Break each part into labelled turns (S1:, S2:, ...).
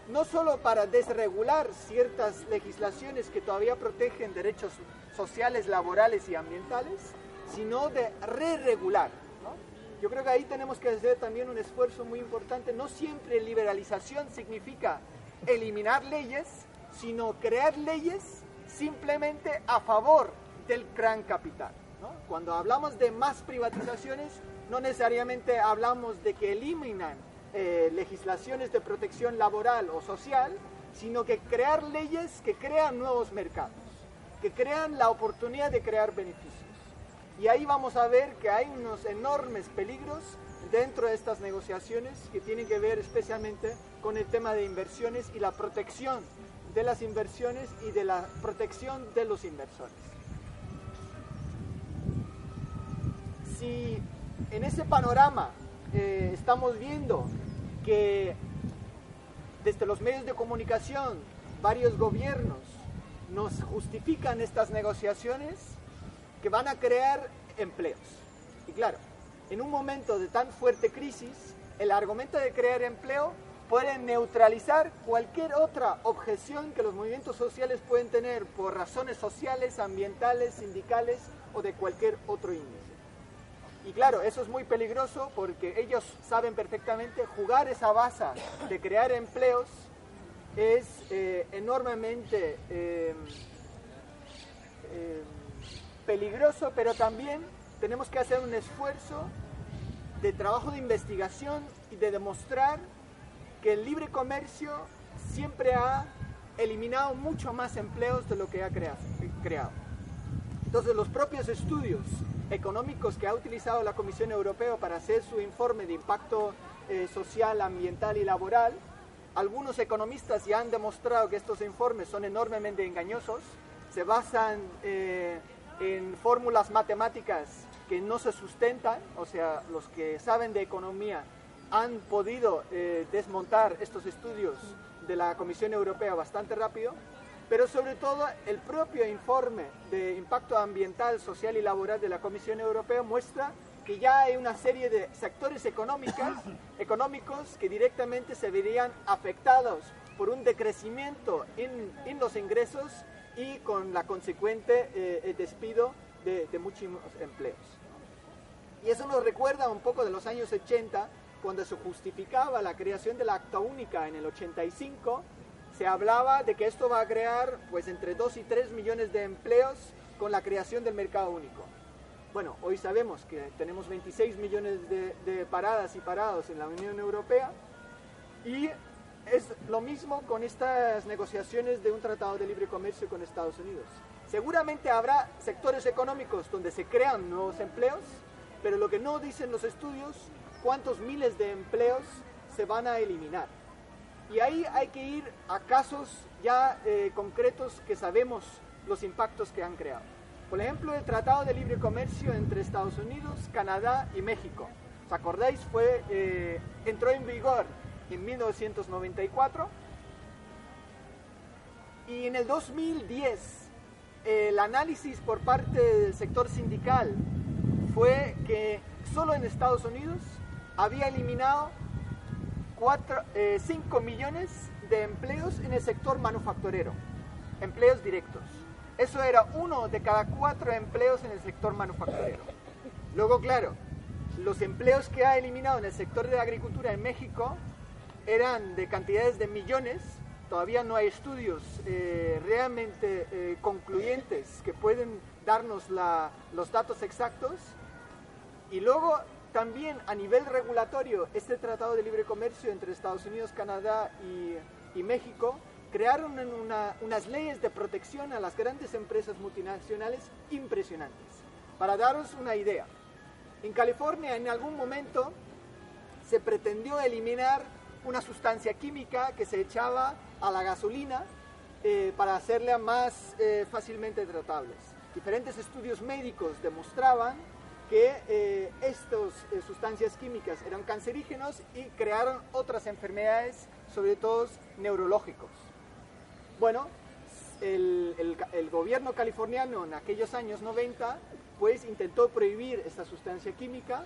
S1: no solo para desregular ciertas legislaciones que todavía protegen derechos sociales, laborales y ambientales, sino de re-regular, ¿no? Yo creo que ahí tenemos que hacer también un esfuerzo muy importante. No siempre liberalización significa eliminar leyes, sino crear leyes simplemente a favor del gran capital, ¿no? Cuando hablamos de más privatizaciones, no necesariamente hablamos de que eliminan legislaciones de protección laboral o social, sino que crear leyes que crean nuevos mercados, que crean la oportunidad de crear beneficios. Y ahí vamos a ver que hay unos enormes peligros dentro de estas negociaciones que tienen que ver especialmente con el tema de inversiones y la protección de las inversiones y de la protección de los inversores. Si en ese panorama estamos viendo que desde los medios de comunicación varios gobiernos nos justifican estas negociaciones que van a crear empleos. Y claro, en un momento de tan fuerte crisis, el argumento de crear empleo puede neutralizar cualquier otra objeción que los movimientos sociales pueden tener por razones sociales, ambientales, sindicales o de cualquier otro índice. Y claro, eso es muy peligroso porque ellos saben perfectamente jugar esa baza de crear empleos es enormemente peligroso, pero también tenemos que hacer un esfuerzo de trabajo de investigación y de demostrar que el libre comercio siempre ha eliminado mucho más empleos de lo que ha creado. Entonces, los propios estudios económicos que ha utilizado la Comisión Europea para hacer su informe de impacto social, ambiental y laboral, algunos economistas ya han demostrado que estos informes son enormemente engañosos, se basan en fórmulas matemáticas que no se sustentan, o sea, los que saben de economía han podido desmontar estos estudios de la Comisión Europea bastante rápido, pero sobre todo el propio informe de impacto ambiental, social y laboral de la Comisión Europea muestra que ya hay una serie de sectores económicos que directamente se verían afectados por un decrecimiento en los ingresos y con la consecuente despido de muchos empleos. Y eso nos recuerda un poco de los años 80, cuando se justificaba la creación de la Acta Única en el 85, se hablaba de que esto va a crear pues entre 2 y 3 millones de empleos con la creación del mercado único. Bueno, hoy sabemos que tenemos 26 millones de paradas y parados en la Unión Europea y es lo mismo con estas negociaciones de un tratado de libre comercio con Estados Unidos. Seguramente habrá sectores económicos donde se crean nuevos empleos, pero lo que no dicen los estudios, cuántos miles de empleos se van a eliminar. Y ahí hay que ir a casos ya concretos que sabemos los impactos que han creado. Por ejemplo, el Tratado de Libre Comercio entre Estados Unidos, Canadá y México. ¿Os acordáis? Entró en vigor en 1994 y en el 2010 el análisis por parte del sector sindical fue que solo en Estados Unidos había eliminado 5 millones de empleos en el sector manufacturero, empleos directos. Eso era 1 de cada 4 empleos en el sector manufacturero. Luego, claro, los empleos que ha eliminado en el sector de la agricultura en México eran de cantidades de millones. Todavía no hay estudios realmente concluyentes que pueden darnos los datos exactos. Y luego también a nivel regulatorio, este Tratado de Libre Comercio entre Estados Unidos, Canadá y México crearon unas leyes de protección a las grandes empresas multinacionales impresionantes. Para daros una idea, en California en algún momento se pretendió eliminar una sustancia química que se echaba a la gasolina para hacerla más fácilmente tratables. Diferentes estudios médicos demostraban que estas sustancias químicas eran cancerígenos y crearon otras enfermedades, sobre todo neurológicos. Bueno, el gobierno californiano en aquellos años 90 pues intentó prohibir esta sustancia química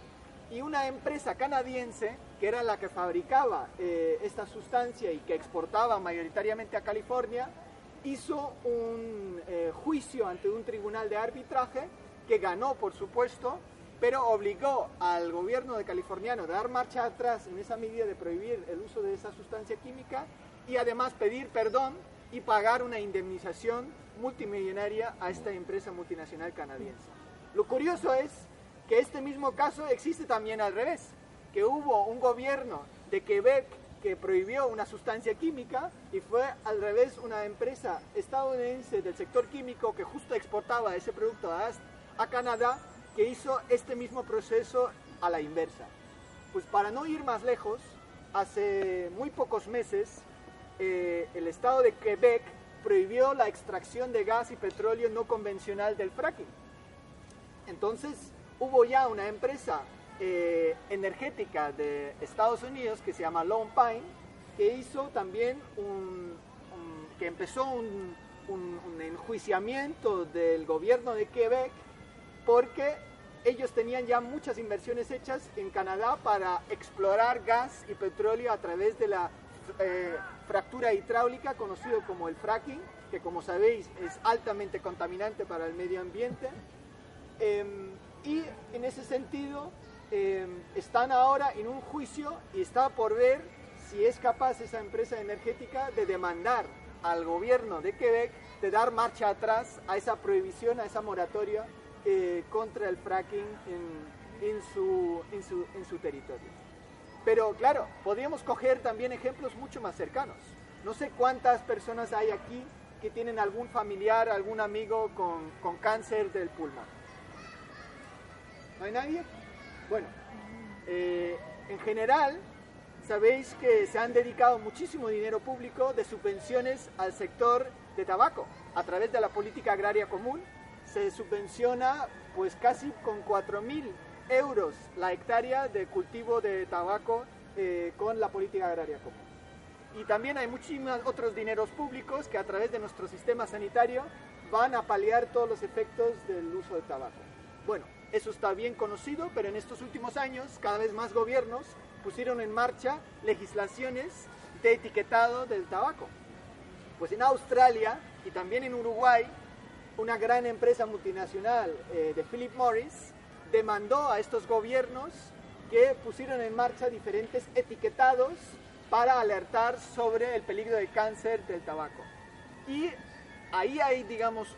S1: y una empresa canadiense, que era la que fabricaba esta sustancia y que exportaba mayoritariamente a California, hizo un juicio ante un tribunal de arbitraje que ganó, por supuesto, pero obligó al gobierno de californiano a dar marcha atrás en esa medida de prohibir el uso de esa sustancia química y además pedir perdón y pagar una indemnización multimillonaria a esta empresa multinacional canadiense. Lo curioso es que este mismo caso existe también al revés, que hubo un gobierno de Quebec que prohibió una sustancia química y fue al revés una empresa estadounidense del sector químico que justo exportaba ese producto a Canadá, que hizo este mismo proceso a la inversa. Pues para no ir más lejos, hace muy pocos meses el estado de Quebec prohibió la extracción de gas y petróleo no convencional del fracking. Entonces hubo ya una empresa energética de Estados Unidos que se llama Lone Pine, que hizo también que empezó un enjuiciamiento del gobierno de Quebec porque ellos tenían ya muchas inversiones hechas en Canadá para explorar gas y petróleo a través de la fractura hidráulica, conocido como el fracking, que como sabéis es altamente contaminante para el medio ambiente. Y en ese sentido están ahora en un juicio y está por ver si es capaz esa empresa energética de demandar al gobierno de Quebec de dar marcha atrás a esa prohibición, a esa moratoria contra el fracking en su territorio. Pero claro, podríamos coger también ejemplos mucho más cercanos. No sé cuántas personas hay aquí que tienen algún familiar, algún amigo con cáncer del pulmón. ¿No hay nadie? Bueno, en general, sabéis que se han dedicado muchísimo dinero público de subvenciones al sector de tabaco. A través de la política agraria común se subvenciona pues casi con 4.000 euros la hectárea de cultivo de tabaco con la política agraria común. Y también hay muchísimos otros dineros públicos que a través de nuestro sistema sanitario van a paliar todos los efectos del uso de tabaco. Bueno, eso está bien conocido, pero en estos últimos años cada vez más gobiernos pusieron en marcha legislaciones de etiquetado del tabaco. Pues en Australia y también en Uruguay, una gran empresa multinacional de Philip Morris demandó a estos gobiernos que pusieron en marcha diferentes etiquetados para alertar sobre el peligro de cáncer del tabaco. Y ahí hay, digamos,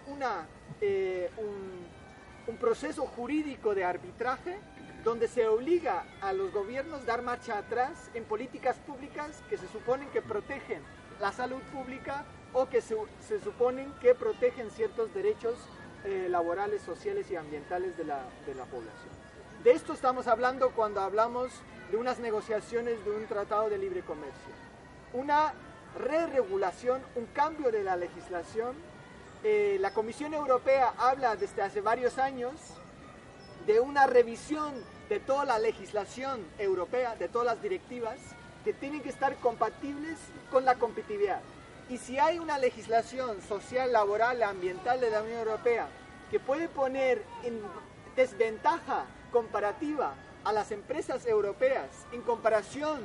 S1: un proceso jurídico de arbitraje donde se obliga a los gobiernos a dar marcha atrás en políticas públicas que se suponen que protegen la salud pública o que se suponen que protegen ciertos derechos laborales, sociales y ambientales de la población. De esto estamos hablando cuando hablamos de unas negociaciones de un tratado de libre comercio. Una re-regulación, un cambio de la legislación. La Comisión Europea habla desde hace varios años de una revisión de toda la legislación europea, de todas las directivas, que tienen que estar compatibles con la competitividad. Y si hay una legislación social, laboral, ambiental de la Unión Europea que puede poner en desventaja comparativa a las empresas europeas en comparación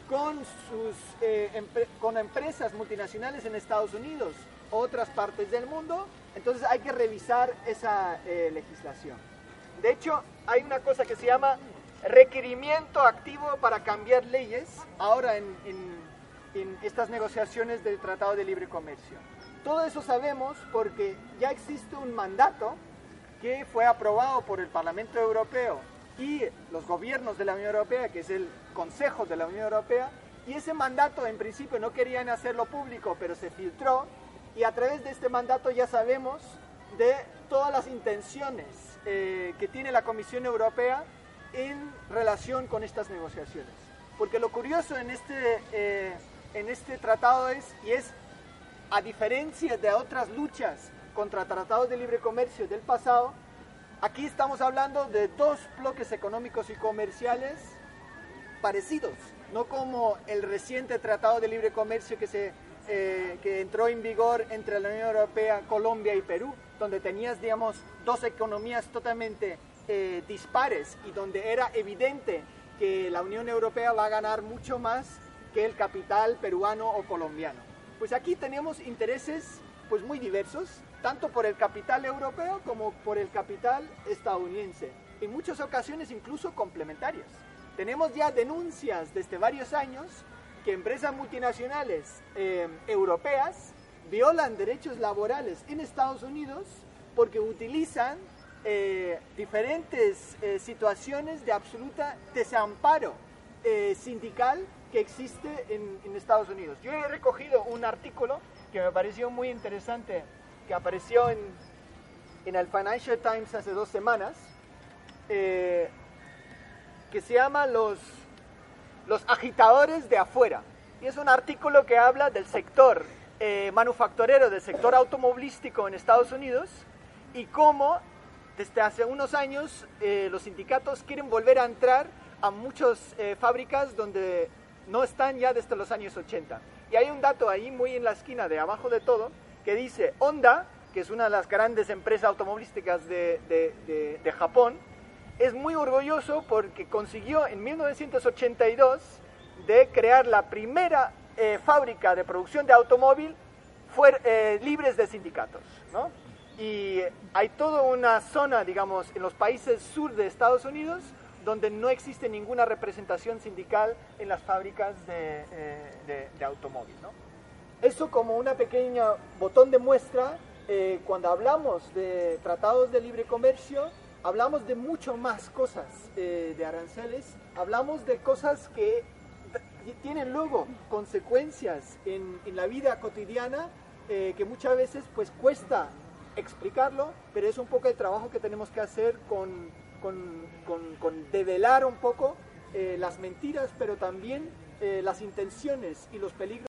S1: con empresas multinacionales en Estados Unidos o otras partes del mundo, entonces hay que revisar esa legislación. De hecho, hay una cosa que se llama requerimiento activo para cambiar leyes ahora en estas negociaciones del Tratado de Libre Comercio. Todo eso sabemos porque ya existe un mandato que fue aprobado por el Parlamento Europeo y los gobiernos de la Unión Europea, que es el Consejo de la Unión Europea, y ese mandato en principio no querían hacerlo público, pero se filtró, y a través de este mandato ya sabemos de todas las intenciones que tiene la Comisión Europea en relación con estas negociaciones. Porque lo curioso en este tratado es a diferencia de otras luchas contra tratados de libre comercio del pasado, aquí estamos hablando de dos bloques económicos y comerciales parecidos, no como el reciente tratado de libre comercio que entró en vigor entre la Unión Europea, Colombia y Perú, donde tenías, digamos, dos economías totalmente dispares y donde era evidente que la Unión Europea va a ganar mucho más que el capital peruano o colombiano. Pues aquí tenemos intereses pues muy diversos, tanto por el capital europeo como por el capital estadounidense, en muchas ocasiones incluso complementarias. Tenemos ya denuncias desde varios años que empresas multinacionales europeas violan derechos laborales en Estados Unidos porque utilizan diferentes situaciones de absoluta desamparo sindical que existe en Estados Unidos. Yo he recogido un artículo que me pareció muy interesante, que apareció en el Financial Times hace 2 semanas, que se llama los agitadores de afuera. Y es un artículo que habla del sector manufacturero, del sector automovilístico en Estados Unidos, y cómo desde hace unos años los sindicatos quieren volver a entrar a muchas fábricas donde no están ya desde los años 80. Y hay un dato ahí muy en la esquina de abajo de todo que dice Honda, que es una de las grandes empresas automovilísticas de Japón, es muy orgulloso porque consiguió en 1982 de crear la primera fábrica de producción de automóvil libres de sindicatos, ¿no? Y hay toda una zona, digamos, en los países sur de Estados Unidos donde no existe ninguna representación sindical en las fábricas de automóvil, ¿no? Eso como una pequeña botón de muestra, cuando hablamos de tratados de libre comercio, hablamos de mucho más cosas de aranceles, hablamos de cosas que tienen luego consecuencias en la vida cotidiana que muchas veces pues cuesta explicarlo, pero es un poco el trabajo que tenemos que hacer con develar un poco las mentiras, pero también las intenciones y los peligros